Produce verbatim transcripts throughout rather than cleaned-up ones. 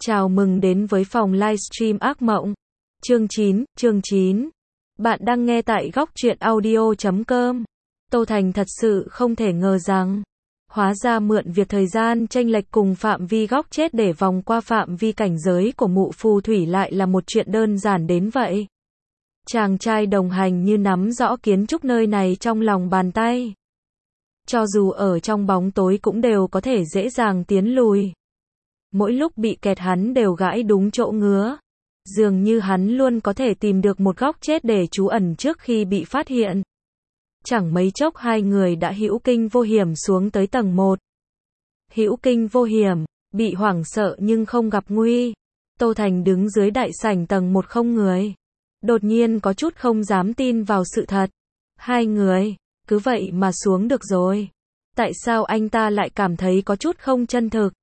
Chào mừng đến với phòng livestream ác mộng. Chương chín, chương chín. Bạn đang nghe tại góc truyện audio chấm com. Tô Thành thật sự không thể ngờ rằng, hóa ra mượn việc thời gian chênh lệch cùng phạm vi góc chết để vòng qua phạm vi cảnh giới của mụ phù thủy lại là một chuyện đơn giản đến vậy. Chàng trai đồng hành như nắm rõ kiến trúc nơi này trong lòng bàn tay. Cho dù ở trong bóng tối cũng đều có thể dễ dàng tiến lùi. Mỗi lúc bị kẹt hắn đều gãi đúng chỗ ngứa. Dường như hắn luôn có thể tìm được một góc chết để trú ẩn trước khi bị phát hiện. Chẳng mấy chốc hai người đã hữu kinh vô hiểm xuống tới tầng một. Hữu kinh vô hiểm, bị hoảng sợ nhưng không gặp nguy. Tô Thành đứng dưới đại sảnh tầng một không người. Đột nhiên có chút không dám tin vào sự thật. Hai người, cứ vậy mà xuống được rồi. Tại sao anh ta lại cảm thấy có chút không chân thực?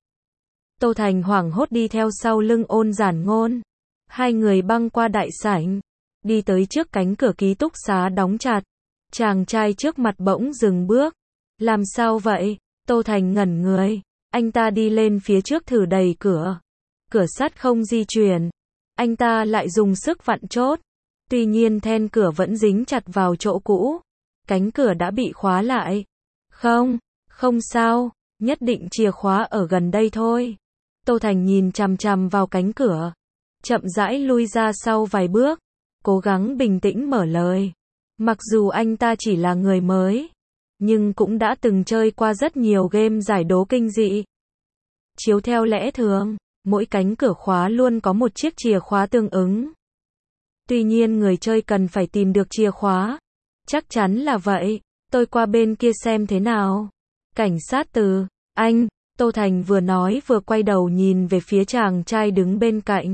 Tô Thành hoảng hốt đi theo sau lưng Ôn Giản Ngôn. Hai người băng qua đại sảnh, đi tới trước cánh cửa ký túc xá đóng chặt. Chàng trai trước mặt bỗng dừng bước. Làm sao vậy? Tô Thành ngẩn người. Anh ta đi lên phía trước thử đẩy cửa. Cửa sắt không di chuyển. Anh ta lại dùng sức vặn chốt. Tuy nhiên then cửa vẫn dính chặt vào chỗ cũ. Cánh cửa đã bị khóa lại. Không, không sao, nhất định chìa khóa ở gần đây thôi. Tô Thành nhìn chằm chằm vào cánh cửa, chậm rãi lui ra sau vài bước, cố gắng bình tĩnh mở lời. Mặc dù anh ta chỉ là người mới, nhưng cũng đã từng chơi qua rất nhiều game giải đố kinh dị. Chiếu theo lẽ thường, mỗi cánh cửa khóa luôn có một chiếc chìa khóa tương ứng. Tuy nhiên người chơi cần phải tìm được chìa khóa. Chắc chắn là vậy, tôi qua bên kia xem thế nào. Cảnh sát từ, anh. Tô Thành vừa nói vừa quay đầu nhìn về phía chàng trai đứng bên cạnh.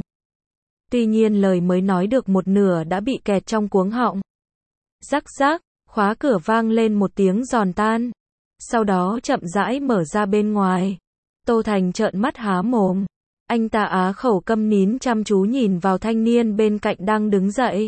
Tuy nhiên lời mới nói được một nửa đã bị kẹt trong cuống họng. Rắc rắc, khóa cửa vang lên một tiếng giòn tan. Sau đó chậm rãi mở ra bên ngoài. Tô Thành trợn mắt há mồm. Anh ta á khẩu câm nín chăm chú nhìn vào thanh niên bên cạnh đang đứng dậy.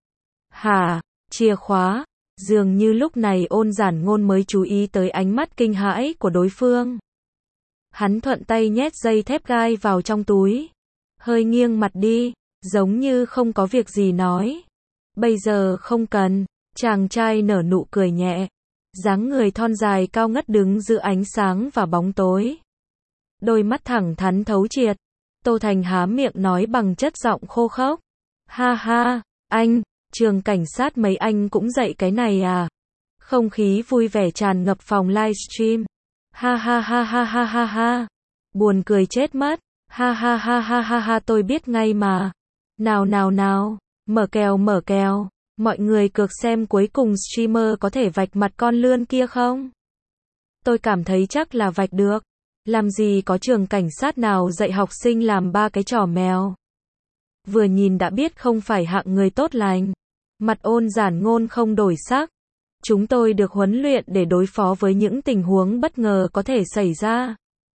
Hả, chìa khóa? Dường như lúc này Ôn Giản Ngôn mới chú ý tới ánh mắt kinh hãi của đối phương. Hắn thuận tay nhét dây thép gai vào trong túi. Hơi nghiêng mặt đi, giống như không có việc gì nói. Bây giờ không cần. Chàng trai nở nụ cười nhẹ. Dáng người thon dài cao ngất đứng giữa ánh sáng và bóng tối. Đôi mắt thẳng thắn thấu triệt. Tô Thành há miệng nói bằng chất giọng khô khốc. Ha ha, anh, trường cảnh sát mấy anh cũng dạy cái này à? Không khí vui vẻ tràn ngập phòng livestream. Ha ha ha ha ha ha ha. Buồn cười chết mất. Ha ha ha ha ha ha tôi biết ngay mà. Nào nào nào, mở kèo mở kèo. Mọi người cược xem cuối cùng streamer có thể vạch mặt con lươn kia không? Tôi cảm thấy chắc là vạch được. Làm gì có trường cảnh sát nào dạy học sinh làm ba cái trò mèo. Vừa nhìn đã biết không phải hạng người tốt lành. Mặt Ôn Giản Ngôn không đổi sắc. Chúng tôi được huấn luyện để đối phó với những tình huống bất ngờ có thể xảy ra.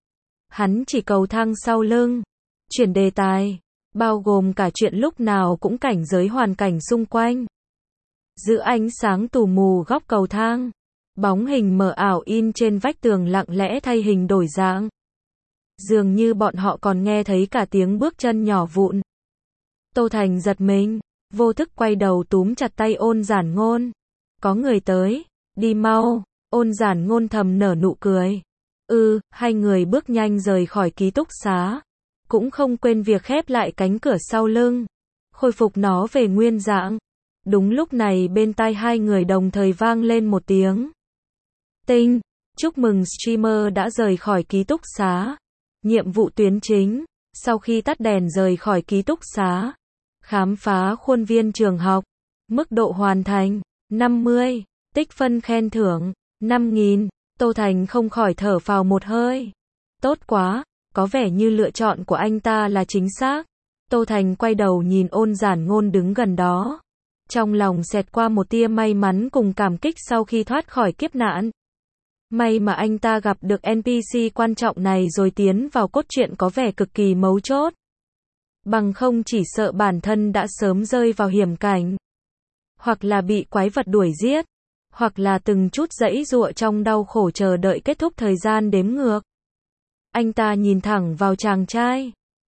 Hắn chỉ cầu thang sau lưng. Chuyển đề tài. Bao gồm cả chuyện lúc nào cũng cảnh giới hoàn cảnh xung quanh. Giữa ánh sáng tù mù góc cầu thang. Bóng hình mờ ảo in trên vách tường lặng lẽ thay hình đổi dạng. Dường như bọn họ còn nghe thấy cả tiếng bước chân nhỏ vụn. Tô Thành giật mình, vô thức quay đầu túm chặt tay Ôn Giản Ngôn. Có người tới, đi mau. Ôn Giản Ngôn thầm nở nụ cười. Ừ, hai người bước nhanh rời khỏi ký túc xá. Cũng không quên việc khép lại cánh cửa sau lưng. Khôi phục nó về nguyên dạng. Đúng lúc này bên tai hai người đồng thời vang lên một tiếng. Tinh, chúc mừng streamer đã rời khỏi ký túc xá. Nhiệm vụ tuyến chính, sau khi tắt đèn rời khỏi ký túc xá. Khám phá khuôn viên trường học. Mức độ hoàn thành, năm mươi. Tích phân khen thưởng, năm nghìn. Tô Thành không khỏi thở phào một hơi. Tốt quá, có vẻ như lựa chọn của anh ta là chính xác. Tô Thành quay đầu nhìn Ôn Giản Ngôn đứng gần đó. Trong lòng xẹt qua một tia may mắn cùng cảm kích sau khi thoát khỏi kiếp nạn. May mà anh ta gặp được en pê xê quan trọng này rồi tiến vào cốt truyện có vẻ cực kỳ mấu chốt. Bằng không chỉ sợ bản thân đã sớm rơi vào hiểm cảnh. Hoặc là bị quái vật đuổi giết. Hoặc là từng chút giãy giụa trong đau khổ chờ đợi kết thúc thời gian đếm ngược. Anh ta nhìn thẳng vào chàng trai.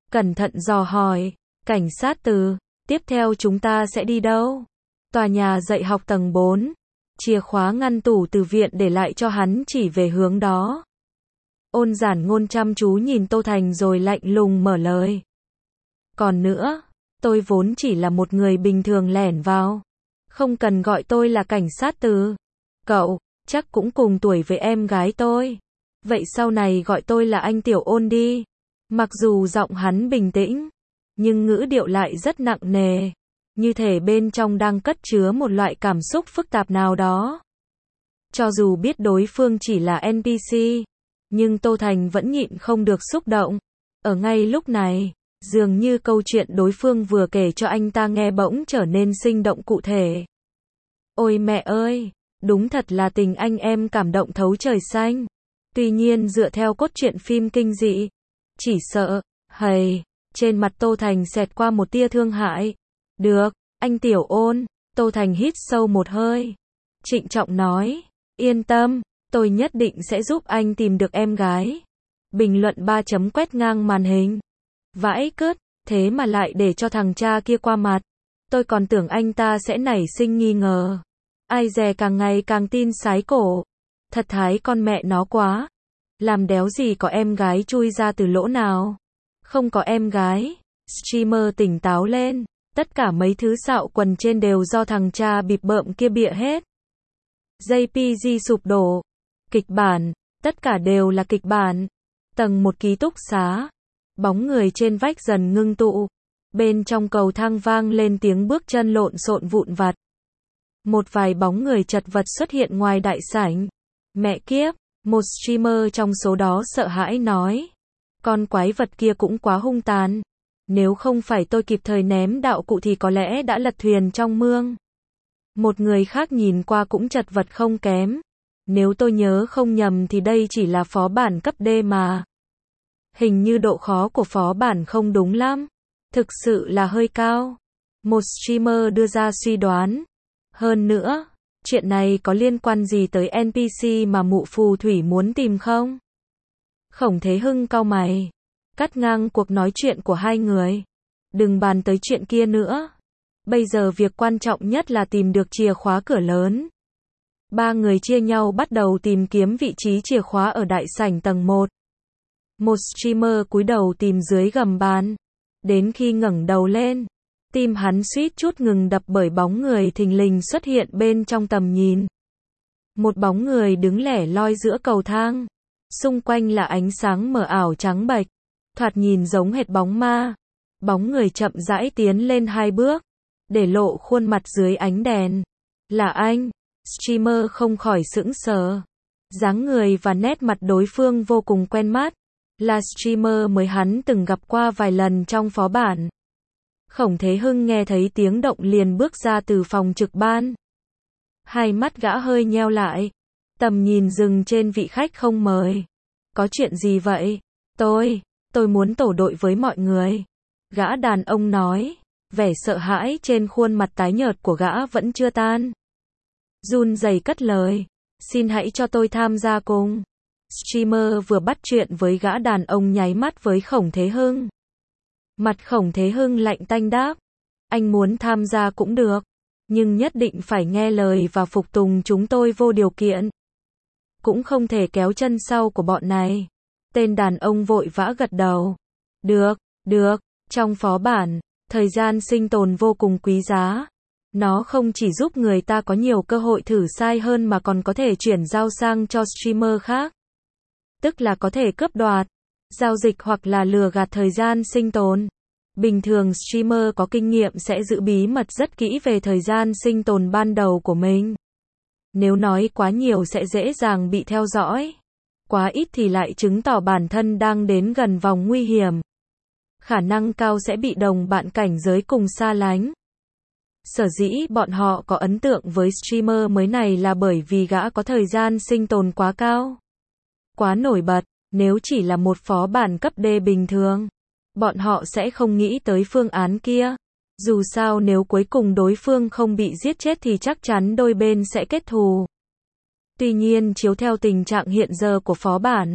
cẩn thận dò hỏi, cảnh sát Từ, tiếp theo chúng ta sẽ đi đâu? Tòa nhà dạy học tầng bốn, chìa khóa ngăn tủ từ viện để lại cho hắn chỉ về hướng đó. Ôn Giản Ngôn chăm chú nhìn Tô Thành rồi lạnh lùng mở lời. Còn nữa, tôi vốn chỉ là một người bình thường lẻn vào. Không cần gọi tôi là cảnh sát Từ. Cậu, chắc cũng cùng tuổi với em gái tôi. Vậy sau này gọi tôi là anh Tiểu Ôn đi. Mặc dù giọng hắn bình tĩnh, nhưng ngữ điệu lại rất nặng nề. Như thể bên trong đang cất chứa một loại cảm xúc phức tạp nào đó. Cho dù biết đối phương chỉ là en pê xê, nhưng Tô Thành vẫn nhịn không được xúc động. Ở ngay lúc này, dường như câu chuyện đối phương vừa kể cho anh ta nghe bỗng trở nên sinh động cụ thể. Ôi mẹ ơi, đúng thật là tình anh em cảm động thấu trời xanh. Tuy nhiên dựa theo cốt truyện phim kinh dị, chỉ sợ, hầy, trên mặt Tô Thành xẹt qua một tia thương hại. Được, anh Tiểu Ôn, Tô Thành hít sâu một hơi. Trịnh trọng nói, yên tâm, tôi nhất định sẽ giúp anh tìm được em gái. Bình luận ba chấm quét ngang màn hình. Vãi cứt, thế mà lại để cho thằng cha kia qua mặt. Tôi còn tưởng anh ta sẽ nảy sinh nghi ngờ. Ai dè càng ngày càng tin sái cổ. Thật thái con mẹ nó quá. Làm đéo gì có em gái chui ra từ lỗ nào. Không có em gái. Streamer tỉnh táo lên. Tất cả mấy thứ xạo quần trên đều do thằng cha bịp bợm kia bịa hết. giê pê giê sụp đổ. Kịch bản. Tất cả đều là kịch bản. Tầng một ký túc xá. Bóng người trên vách dần ngưng tụ. Bên trong cầu thang vang lên tiếng bước chân lộn xộn vụn vặt. Một vài bóng người chật vật xuất hiện ngoài đại sảnh. Mẹ kiếp, một streamer trong số đó sợ hãi nói. Con quái vật kia cũng quá hung tàn. Nếu không phải tôi kịp thời ném đạo cụ thì có lẽ đã lật thuyền trong mương. Một người khác nhìn qua cũng chật vật không kém. Nếu tôi nhớ không nhầm thì đây chỉ là phó bản cấp D mà. Hình như độ khó của phó bản không đúng lắm. Thực sự là hơi cao. Một streamer đưa ra suy đoán. Hơn nữa, chuyện này có liên quan gì tới en pê xê mà mụ phù thủy muốn tìm không? Khổng Thế Hưng cau mày. Cắt ngang cuộc nói chuyện của hai người. Đừng bàn tới chuyện kia nữa. Bây giờ việc quan trọng nhất là tìm được chìa khóa cửa lớn. Ba người chia nhau bắt đầu tìm kiếm vị trí chìa khóa ở đại sảnh tầng một. Một streamer cúi đầu tìm dưới gầm bàn. Đến khi ngẩng đầu lên, tim hắn suýt chút ngừng đập bởi bóng người thình lình xuất hiện bên trong tầm nhìn. Một bóng người đứng lẻ loi giữa cầu thang. Xung quanh là ánh sáng mờ ảo trắng bệch. Thoạt nhìn giống hệt bóng ma. Bóng người chậm rãi tiến lên hai bước, để lộ khuôn mặt dưới ánh đèn. Là anh. Streamer không khỏi sững sờ. Dáng người và nét mặt đối phương vô cùng quen mắt. Là streamer mới hắn từng gặp qua vài lần trong phó bản. Khổng Thế Hưng nghe thấy tiếng động liền bước ra từ phòng trực ban. Hai mắt gã hơi nheo lại. Tầm nhìn dừng trên vị khách không mời. Có chuyện gì vậy? Tôi, tôi muốn tổ đội với mọi người. Gã đàn ông nói. Vẻ sợ hãi trên khuôn mặt tái nhợt của gã vẫn chưa tan. Run rẩy cất lời. Xin hãy cho tôi tham gia cùng. Streamer vừa bắt chuyện với gã đàn ông nháy mắt với Khổng Thế Hưng. Mặt Khổng Thế Hưng lạnh tanh đáp. Anh muốn tham gia cũng được. Nhưng nhất định phải nghe lời và phục tùng chúng tôi vô điều kiện. Cũng không thể kéo chân sau của bọn này. Tên đàn ông vội vã gật đầu. Được, được, trong phó bản, thời gian sinh tồn vô cùng quý giá. Nó không chỉ giúp người ta có nhiều cơ hội thử sai hơn mà còn có thể chuyển giao sang cho streamer khác. Tức là có thể cướp đoạt, giao dịch hoặc là lừa gạt thời gian sinh tồn. Bình thường streamer có kinh nghiệm sẽ giữ bí mật rất kỹ về thời gian sinh tồn ban đầu của mình. Nếu nói quá nhiều sẽ dễ dàng bị theo dõi. Quá ít thì lại chứng tỏ bản thân đang đến gần vòng nguy hiểm. Khả năng cao sẽ bị đồng bạn cảnh giới cùng xa lánh. Sở dĩ bọn họ có ấn tượng với streamer mới này là bởi vì gã có thời gian sinh tồn quá cao. Quá nổi bật, nếu chỉ là một phó bản cấp D bình thường, bọn họ sẽ không nghĩ tới phương án kia. Dù sao nếu cuối cùng đối phương không bị giết chết thì chắc chắn đôi bên sẽ kết thù. Tuy nhiên chiếu theo tình trạng hiện giờ của phó bản,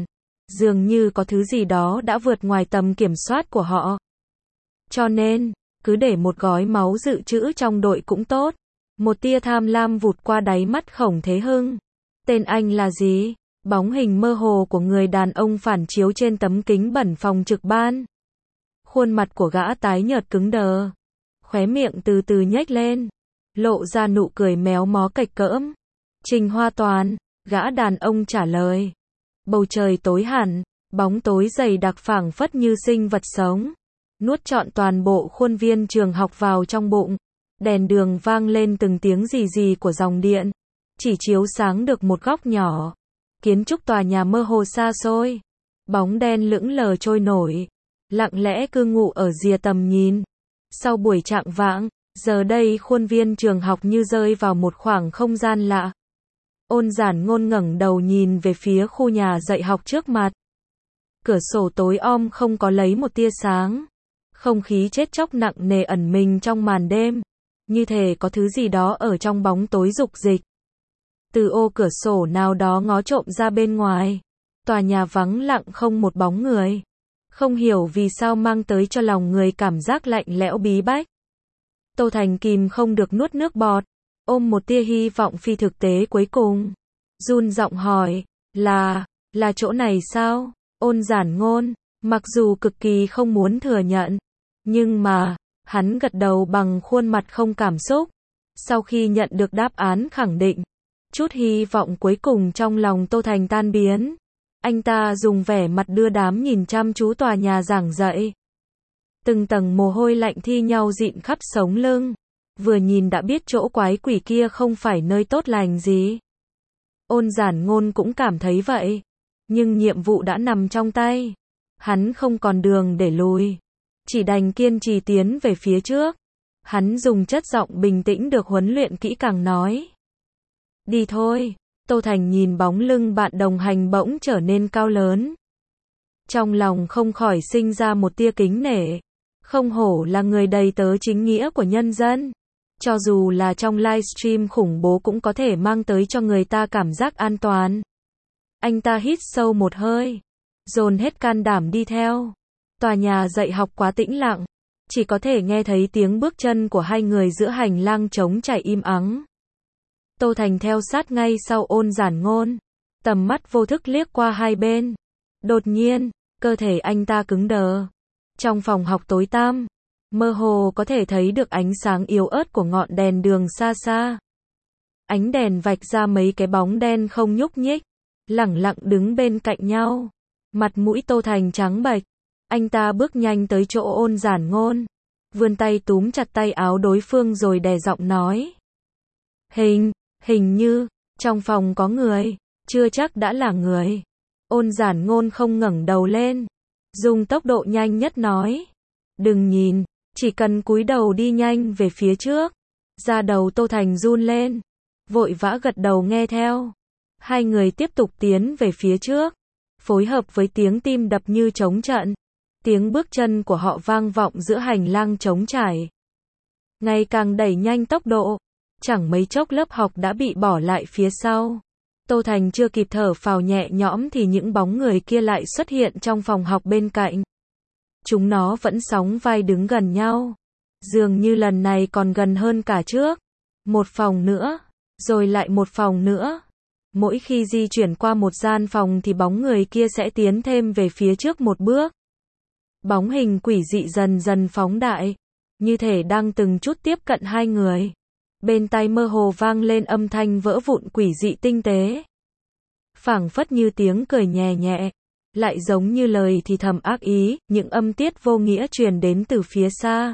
Dường như có thứ gì đó đã vượt ngoài tầm kiểm soát của họ. Cho nên, cứ để một gói máu dự trữ trong đội cũng tốt. Một tia tham lam vụt qua đáy mắt Khổng Thế Hưng. Tên anh là gì? Bóng hình mơ hồ của người đàn ông phản chiếu trên tấm kính bẩn phòng trực ban. Khuôn mặt của gã tái nhợt cứng đờ. Khóe miệng từ từ nhếch lên. Lộ ra nụ cười méo mó cạch cỡm. Trình Hoa Toàn, gã đàn ông trả lời. Bầu trời tối hẳn, bóng tối dày đặc phảng phất như sinh vật sống. Nuốt trọn toàn bộ khuôn viên trường học vào trong bụng. Đèn đường vang lên từng tiếng rì rì của dòng điện. Chỉ chiếu sáng được một góc nhỏ. Kiến trúc tòa nhà mơ hồ xa xôi. Bóng đen lững lờ trôi nổi. Lặng lẽ cư ngụ ở rìa tầm nhìn. Sau buổi trạng vạng, giờ đây khuôn viên trường học như rơi vào một khoảng không gian lạ. Ôn Giản Ngôn ngẩng đầu nhìn về phía khu nhà dạy học trước mặt. Cửa sổ tối om không có lấy một tia sáng. Không khí chết chóc nặng nề ẩn mình trong màn đêm. Như thể có thứ gì đó ở trong bóng tối rục dịch. Từ ô cửa sổ nào đó ngó trộm ra bên ngoài. Tòa nhà vắng lặng không một bóng người. Không hiểu vì sao mang tới cho lòng người cảm giác lạnh lẽo bí bách. Tô Thành kìm không được nuốt nước bọt. Ôm một tia hy vọng phi thực tế cuối cùng. Run giọng hỏi, là, là chỗ này sao? Ôn Giản Ngôn, mặc dù cực kỳ không muốn thừa nhận. Nhưng mà, hắn gật đầu bằng khuôn mặt không cảm xúc. Sau khi nhận được đáp án khẳng định, chút hy vọng cuối cùng trong lòng Tô Thành tan biến. Anh ta dùng vẻ mặt đưa đám nhìn chăm chú tòa nhà giảng dạy. Từng tầng mồ hôi lạnh thi nhau dịn khắp sống lưng. Vừa nhìn đã biết chỗ quái quỷ kia không phải nơi tốt lành gì. Ôn Giản Ngôn cũng cảm thấy vậy. Nhưng nhiệm vụ đã nằm trong tay. Hắn không còn đường để lùi. Chỉ đành kiên trì tiến về phía trước. Hắn dùng chất giọng bình tĩnh được huấn luyện kỹ càng nói. Đi thôi. Tô Thành nhìn bóng lưng bạn đồng hành bỗng trở nên cao lớn. Trong lòng không khỏi sinh ra một tia kính nể. Không hổ là người đầy tớ chính nghĩa của nhân dân. Cho dù là trong livestream khủng bố cũng có thể mang tới cho người ta cảm giác an toàn. Anh ta hít sâu một hơi. Dồn hết can đảm đi theo. Tòa nhà dạy học quá tĩnh lặng. Chỉ có thể nghe thấy tiếng bước chân của hai người giữa hành lang trống trải im ắng. Tô Thành theo sát ngay sau Ôn Giản Ngôn. Tầm mắt vô thức liếc qua hai bên. Đột nhiên, cơ thể anh ta cứng đờ. Trong phòng học tối tăm, mơ hồ có thể thấy được ánh sáng yếu ớt của ngọn đèn đường xa xa. Ánh đèn vạch ra mấy cái bóng đen không nhúc nhích, lẳng lặng đứng bên cạnh nhau. Mặt mũi Tô Thành trắng bệch. Anh ta bước nhanh tới chỗ Ôn Giản Ngôn. Vươn tay túm chặt tay áo đối phương rồi đè giọng nói. Hình, hình như, trong phòng có người, chưa chắc đã là người. Ôn Giản Ngôn không ngẩng đầu lên. Dùng tốc độ nhanh nhất nói. Đừng nhìn, chỉ cần cúi đầu đi nhanh về phía trước. Da đầu Tô Thành run lên. Vội vã gật đầu nghe theo. Hai người tiếp tục tiến về phía trước. Phối hợp với tiếng tim đập như trống trận. Tiếng bước chân của họ vang vọng giữa hành lang trống trải. Ngày càng đẩy nhanh tốc độ. Chẳng mấy chốc lớp học đã bị bỏ lại phía sau. Tô Thành chưa kịp thở phào nhẹ nhõm thì những bóng người kia lại xuất hiện trong phòng học bên cạnh. Chúng nó vẫn sóng vai đứng gần nhau. Dường như lần này còn gần hơn cả trước. Một phòng nữa, rồi lại một phòng nữa. Mỗi khi di chuyển qua một gian phòng thì bóng người kia sẽ tiến thêm về phía trước một bước. Bóng hình quỷ dị dần dần phóng đại, như thể đang từng chút tiếp cận hai người. Bên tai mơ hồ vang lên âm thanh vỡ vụn quỷ dị tinh tế. Phảng phất như tiếng cười nhẹ nhẹ, lại giống như lời thì thầm ác ý, những âm tiết vô nghĩa truyền đến từ phía xa.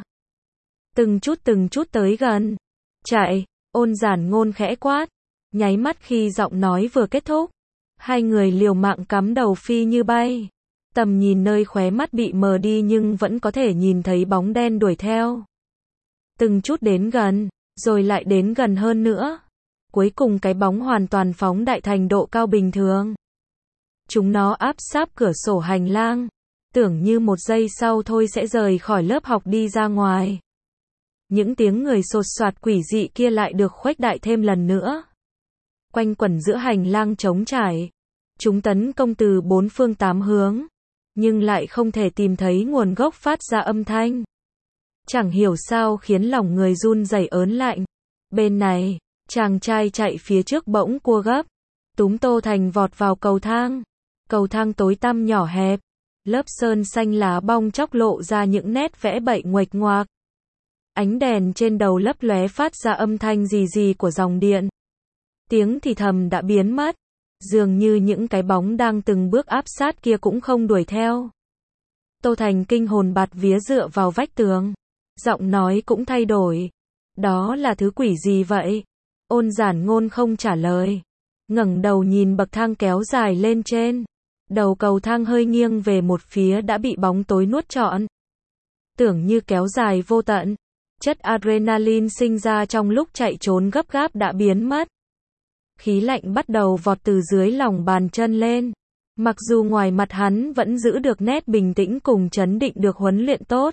Từng chút từng chút tới gần. Chạy, Ôn Giản Ngôn khẽ quát. Nháy mắt khi giọng nói vừa kết thúc. Hai người liều mạng cắm đầu phi như bay. Tầm nhìn nơi khóe mắt bị mờ đi nhưng vẫn có thể nhìn thấy bóng đen đuổi theo. Từng chút đến gần, rồi lại đến gần hơn nữa. Cuối cùng cái bóng hoàn toàn phóng đại thành độ cao bình thường. Chúng nó áp sát cửa sổ hành lang. Tưởng như một giây sau thôi sẽ rời khỏi lớp học đi ra ngoài. Những tiếng người sột soạt quỷ dị kia lại được khuếch đại thêm lần nữa. Quanh quẩn giữa hành lang trống trải. Chúng tấn công từ bốn phương tám hướng, nhưng lại không thể tìm thấy nguồn gốc phát ra âm thanh. Chẳng hiểu sao khiến lòng người run rẩy ớn lạnh. Bên này, chàng trai chạy phía trước bỗng cua gấp, túm Tô Thành vọt vào cầu thang. Cầu thang tối tăm nhỏ hẹp, lớp sơn xanh lá bong chóc lộ ra những nét vẽ bậy nguệch ngoạc. Ánh đèn trên đầu lấp lóe phát ra âm thanh rì rì của dòng điện. Tiếng thì thầm đã biến mất, dường như những cái bóng đang từng bước áp sát kia cũng không đuổi theo. Tô Thành kinh hồn bạt vía dựa vào vách tường, giọng nói cũng thay đổi. Đó là thứ quỷ gì vậy? Ôn Giản Ngôn không trả lời, ngẩng đầu nhìn bậc thang kéo dài lên trên. Đầu cầu thang hơi nghiêng về một phía đã bị bóng tối nuốt trọn. Tưởng như kéo dài vô tận, chất adrenaline sinh ra trong lúc chạy trốn gấp gáp đã biến mất. Khí lạnh bắt đầu vọt từ dưới lòng bàn chân lên. Mặc dù ngoài mặt hắn vẫn giữ được nét bình tĩnh cùng trấn định được huấn luyện tốt,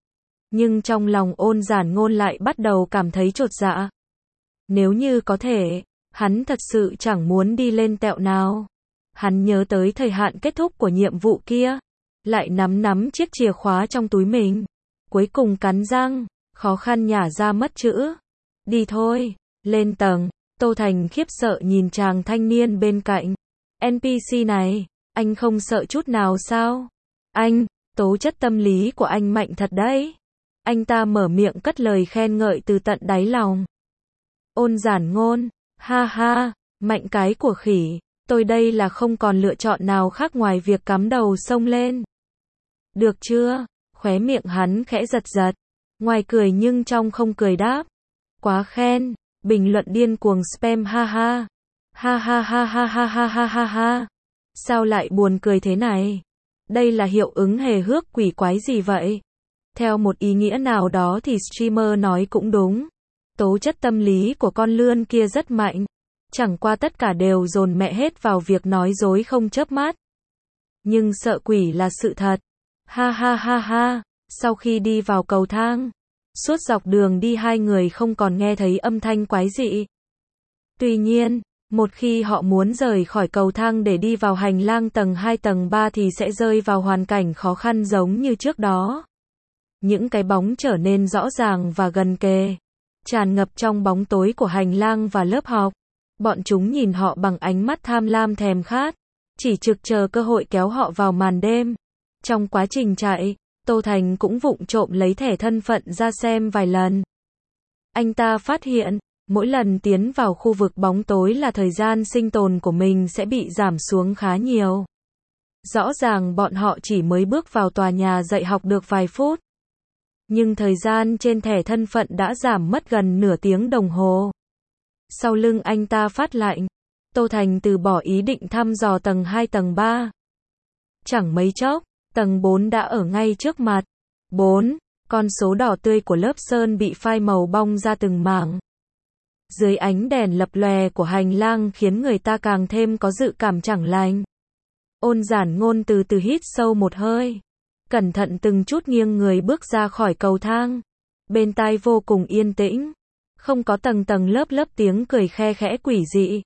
nhưng trong lòng Ôn Giản Ngôn lại bắt đầu cảm thấy chột dạ. Nếu như có thể, hắn thật sự chẳng muốn đi lên tẹo nào. Hắn nhớ tới thời hạn kết thúc của nhiệm vụ kia, lại nắm nắm chiếc chìa khóa trong túi mình. Cuối cùng cắn răng, khó khăn nhả ra mất chữ. Đi thôi, lên tầng. Tô Thành khiếp sợ nhìn chàng thanh niên bên cạnh. en pê xê này, anh không sợ chút nào sao? Anh, tố chất tâm lý của anh mạnh thật đấy. Anh ta mở miệng cất lời khen ngợi từ tận đáy lòng. Ôn Giản Ngôn, ha ha, mạnh cái của khỉ, tôi đây là không còn lựa chọn nào khác ngoài việc cắm đầu xông lên. Được chưa? Khóe miệng hắn khẽ giật giật, ngoài cười nhưng trong không cười đáp. Quá khen, bình luận điên cuồng spam ha ha. Ha ha ha ha ha ha ha ha ha. Sao lại buồn cười thế này? Đây là hiệu ứng hề hước quỷ quái gì vậy? Theo một ý nghĩa nào đó thì streamer nói cũng đúng. Tố chất tâm lý của con lươn kia rất mạnh. Chẳng qua tất cả đều dồn mẹ hết vào việc nói dối không chớp mắt. Nhưng sợ quỷ là sự thật. Ha ha ha ha. Sau khi đi vào cầu thang, suốt dọc đường đi hai người không còn nghe thấy âm thanh quái dị. Tuy nhiên, một khi họ muốn rời khỏi cầu thang để đi vào hành lang tầng hai tầng ba thì sẽ rơi vào hoàn cảnh khó khăn giống như trước đó. Những cái bóng trở nên rõ ràng và gần kề, tràn ngập trong bóng tối của hành lang và lớp học. Bọn chúng nhìn họ bằng ánh mắt tham lam thèm khát, chỉ trực chờ cơ hội kéo họ vào màn đêm. Trong quá trình chạy, Tô Thành cũng vụng trộm lấy thẻ thân phận ra xem vài lần. Anh ta phát hiện, mỗi lần tiến vào khu vực bóng tối là thời gian sinh tồn của mình sẽ bị giảm xuống khá nhiều. Rõ ràng bọn họ chỉ mới bước vào tòa nhà dạy học được vài phút, nhưng thời gian trên thẻ thân phận đã giảm mất gần nửa tiếng đồng hồ. Sau lưng anh ta phát lạnh, Tô Thành từ bỏ ý định thăm dò tầng hai tầng ba. Chẳng mấy chốc, tầng bốn đã ở ngay trước mặt. bốn. Con số đỏ tươi của lớp sơn bị phai màu bong ra từng mảng. Dưới ánh đèn lập lòe của hành lang khiến người ta càng thêm có dự cảm chẳng lành. Ôn Giản Ngôn từ từ hít sâu một hơi, cẩn thận từng chút nghiêng người bước ra khỏi cầu thang. Bên tai vô cùng yên tĩnh, không có tầng tầng lớp lớp tiếng cười khe khẽ quỷ dị.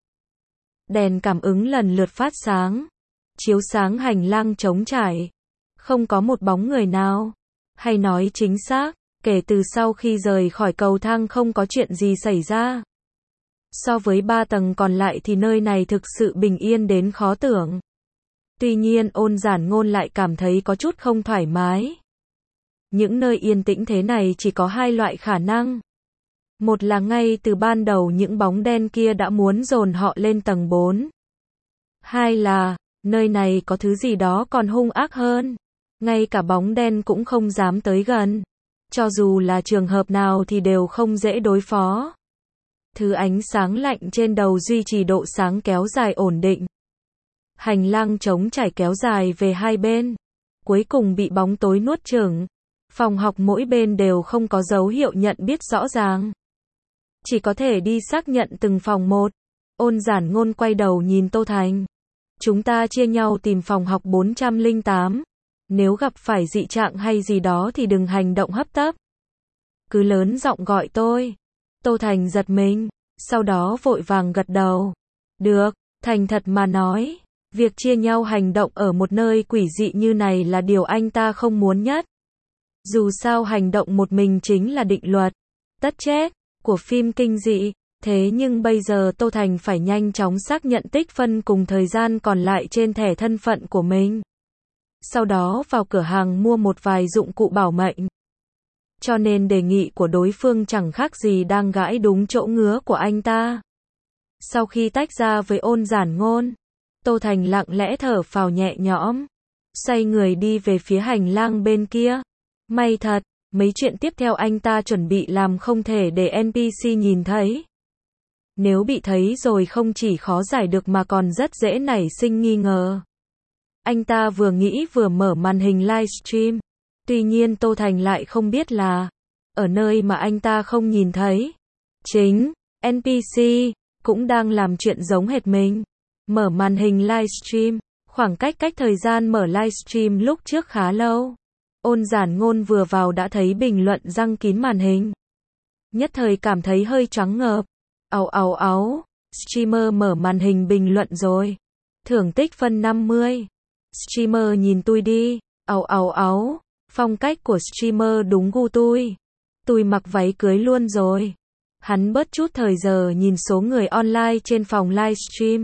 Đèn cảm ứng lần lượt phát sáng, chiếu sáng hành lang trống trải. Không có một bóng người nào. Hay nói chính xác, kể từ sau khi rời khỏi cầu thang không có chuyện gì xảy ra. So với ba tầng còn lại thì nơi này thực sự bình yên đến khó tưởng. Tuy nhiên Ôn Giản Ngôn lại cảm thấy có chút không thoải mái. Những nơi yên tĩnh thế này chỉ có hai loại khả năng. Một là ngay từ ban đầu những bóng đen kia đã muốn dồn họ lên tầng bốn. Hai là, nơi này có thứ gì đó còn hung ác hơn. Ngay cả bóng đen cũng không dám tới gần. Cho dù là trường hợp nào thì đều không dễ đối phó. Thứ ánh sáng lạnh trên đầu duy trì độ sáng kéo dài ổn định. Hành lang trống trải kéo dài về hai bên, cuối cùng bị bóng tối nuốt chửng. Phòng học mỗi bên đều không có dấu hiệu nhận biết rõ ràng. Chỉ có thể đi xác nhận từng phòng một. Ôn Giản Ngôn quay đầu nhìn Tô Thành. Chúng ta chia nhau tìm phòng học bốn trăm lẻ tám. Nếu gặp phải dị trạng hay gì đó thì đừng hành động hấp tấp. Cứ lớn giọng gọi tôi. Tô Thành giật mình, sau đó vội vàng gật đầu. Được, thành thật mà nói, Việc chia nhau hành động ở một nơi quỷ dị như này là điều anh ta không muốn nhất. Dù sao hành động một mình chính là định luật, tất chết, của phim kinh dị. Thế nhưng bây giờ Tô Thành phải nhanh chóng xác nhận tích phân cùng thời gian còn lại trên thẻ thân phận của mình. Sau đó vào cửa hàng mua một vài dụng cụ bảo mệnh. Cho nên đề nghị của đối phương chẳng khác gì đang gãi đúng chỗ ngứa của anh ta. Sau khi tách ra với Ôn Giản Ngôn, Tô Thành lặng lẽ thở phào nhẹ nhõm, xoay người đi về phía hành lang bên kia. May thật, mấy chuyện tiếp theo anh ta chuẩn bị làm không thể để en pê xê nhìn thấy. Nếu bị thấy rồi không chỉ khó giải được mà còn rất dễ nảy sinh nghi ngờ. Anh ta vừa nghĩ vừa mở màn hình livestream. Tuy nhiên Tô Thành lại không biết là, ở nơi mà anh ta không nhìn thấy, chính en pê xê cũng đang làm chuyện giống hệt mình. Mở màn hình livestream, khoảng cách cách thời gian mở livestream lúc trước khá lâu. Ôn Giản Ngôn vừa vào đã thấy bình luận giăng kín màn hình. Nhất thời cảm thấy hơi choáng ngợp. Ào ào áo, streamer mở màn hình bình luận rồi. Thưởng tích phân năm mươi. Streamer nhìn tôi đi. Ào ào áo, phong cách của streamer đúng gu tôi. Tôi mặc váy cưới luôn rồi. Hắn bớt chút thời giờ nhìn số người online trên phòng livestream.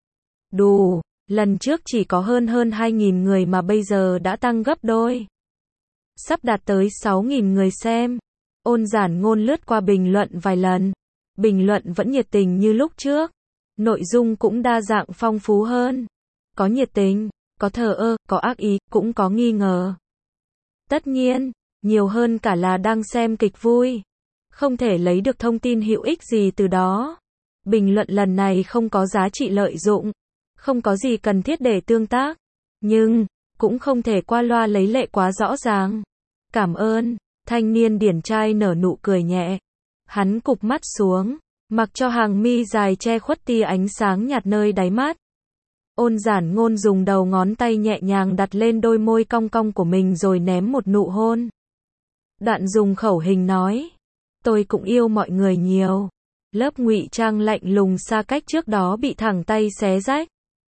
Đủ, lần trước chỉ có hơn hơn hai nghìn người mà bây giờ đã tăng gấp đôi. Sắp đạt tới sáu nghìn người xem. Ôn Giản Ngôn lướt qua bình luận vài lần. Bình luận vẫn nhiệt tình như lúc trước. Nội dung cũng đa dạng phong phú hơn. Có nhiệt tình, có thờ ơ, có ác ý, cũng có nghi ngờ. Tất nhiên, nhiều hơn cả là đang xem kịch vui. Không thể lấy được thông tin hữu ích gì từ đó. Bình luận lần này không có giá trị lợi dụng. Không có gì cần thiết để tương tác. Nhưng, cũng không thể qua loa lấy lệ quá rõ ràng. Cảm ơn, thanh niên điển trai nở nụ cười nhẹ. Hắn cụp mắt xuống, mặc cho hàng mi dài che khuất tia ánh sáng nhạt nơi đáy mắt. Ôn Giản Ngôn dùng đầu ngón tay nhẹ nhàng đặt lên đôi môi cong cong của mình rồi ném một nụ hôn. Đoạn dùng khẩu hình nói, tôi cũng yêu mọi người nhiều. Lớp ngụy trang lạnh lùng xa cách trước đó bị thẳng tay xé rách.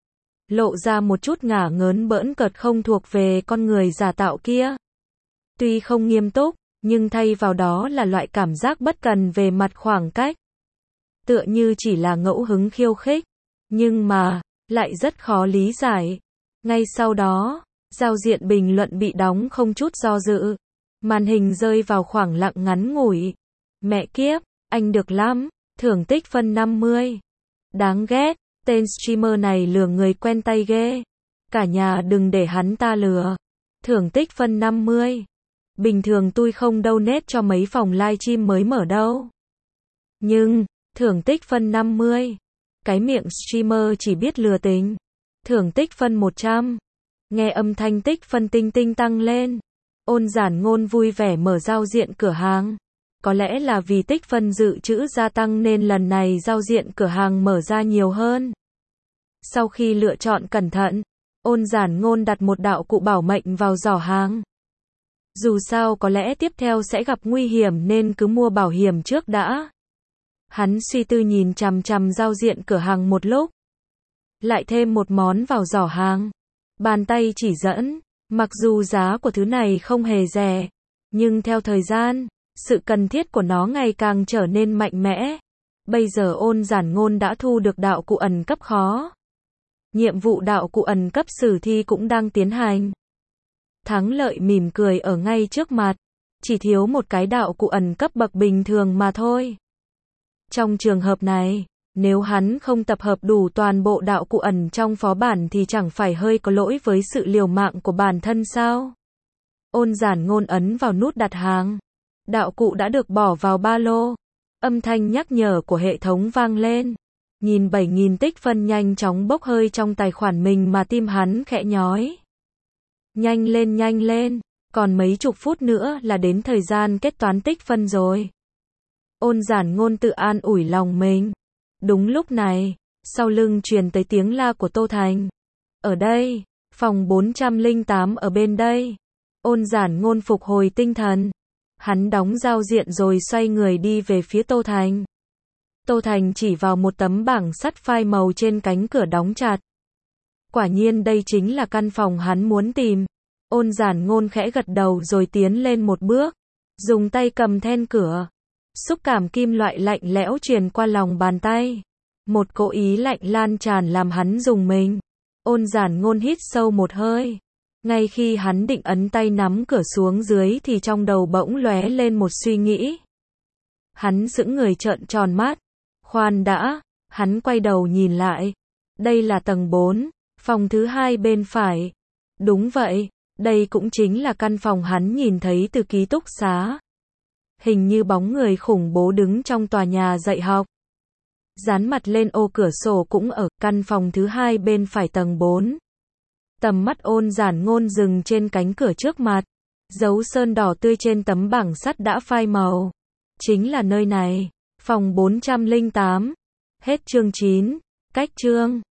Lộ ra một chút ngả ngớn bỡn cợt không thuộc về con người giả tạo kia. Tuy không nghiêm túc, nhưng thay vào đó là loại cảm giác bất cần về mặt khoảng cách. Tựa như chỉ là ngẫu hứng khiêu khích. Nhưng mà, lại rất khó lý giải. Ngay sau đó, giao diện bình luận bị đóng không chút do dự. Màn hình rơi vào khoảng lặng ngắn ngủi. Mẹ kiếp, anh được lắm, thưởng tích phân năm mươi. Đáng ghét, tên streamer này lừa người quen tay ghê. Cả nhà đừng để hắn ta lừa. Thưởng tích phân năm mươi. Bình thường tôi không donate cho mấy phòng livestream mới mở đâu. Nhưng, thưởng tích phân năm mươi. Cái miệng streamer chỉ biết lừa tình. Thưởng tích phân một trăm. Nghe âm thanh tích phân tinh tinh tăng lên. Ôn Giản Ngôn vui vẻ mở giao diện cửa hàng. Có lẽ là vì tích phân dự trữ gia tăng nên lần này giao diện cửa hàng mở ra nhiều hơn. Sau khi lựa chọn cẩn thận, Ôn Giản Ngôn đặt một đạo cụ bảo mệnh vào giỏ hàng. Dù sao có lẽ tiếp theo sẽ gặp nguy hiểm nên cứ mua bảo hiểm trước đã. Hắn suy tư nhìn chằm chằm giao diện cửa hàng một lúc. Lại thêm một món vào giỏ hàng. Bàn tay chỉ dẫn. Mặc dù giá của thứ này không hề rẻ. Nhưng theo thời gian, sự cần thiết của nó ngày càng trở nên mạnh mẽ. Bây giờ Ôn Giản Ngôn đã thu được đạo cụ ẩn cấp khó. Nhiệm vụ đạo cụ ẩn cấp sử thi cũng đang tiến hành. Thắng lợi mỉm cười ở ngay trước mặt. Chỉ thiếu một cái đạo cụ ẩn cấp bậc bình thường mà thôi. Trong trường hợp này, nếu hắn không tập hợp đủ toàn bộ đạo cụ ẩn trong phó bản thì chẳng phải hơi có lỗi với sự liều mạng của bản thân sao? Ôn Giản Ngôn ấn vào nút đặt hàng. Đạo cụ đã được bỏ vào ba lô. Âm thanh nhắc nhở của hệ thống vang lên. Nhìn bảy nghìn tích phân nhanh chóng bốc hơi trong tài khoản mình mà tim hắn khẽ nhói. Nhanh lên nhanh lên, còn mấy chục phút nữa là đến thời gian kết toán tích phân rồi. Ôn Giản Ngôn tự an ủi lòng mình. Đúng lúc này, sau lưng truyền tới tiếng la của Tô Thành. Ở đây, phòng bốn trăm lẻ tám ở bên đây. Ôn Giản Ngôn phục hồi tinh thần. Hắn đóng giao diện rồi xoay người đi về phía Tô Thành. Tô Thành chỉ vào một tấm bảng sắt phai màu trên cánh cửa đóng chặt. Quả nhiên đây chính là căn phòng hắn muốn tìm. Ôn Giản Ngôn khẽ gật đầu rồi tiến lên một bước, dùng tay cầm then cửa. Xúc cảm kim loại lạnh lẽo truyền qua lòng bàn tay. Một cỗ ý lạnh lan tràn làm hắn rùng mình. Ôn Giản Ngôn hít sâu một hơi. Ngay khi hắn định ấn tay nắm cửa xuống dưới thì trong đầu bỗng lóe lên một suy nghĩ. Hắn sững người trợn tròn mắt. Khoan đã, hắn quay đầu nhìn lại. Đây là tầng bốn, phòng thứ hai bên phải. Đúng vậy, đây cũng chính là căn phòng hắn nhìn thấy từ ký túc xá. Hình như bóng người khủng bố đứng trong tòa nhà dạy học. Dán mặt lên ô cửa sổ cũng ở căn phòng thứ hai bên phải tầng bốn. Tầm mắt Ôn Giản Ngôn dừng trên cánh cửa trước mặt. Dấu sơn đỏ tươi trên tấm bảng sắt đã phai màu. Chính là nơi này, phòng bốn trăm lẻ tám. Hết chương chín. Cách chương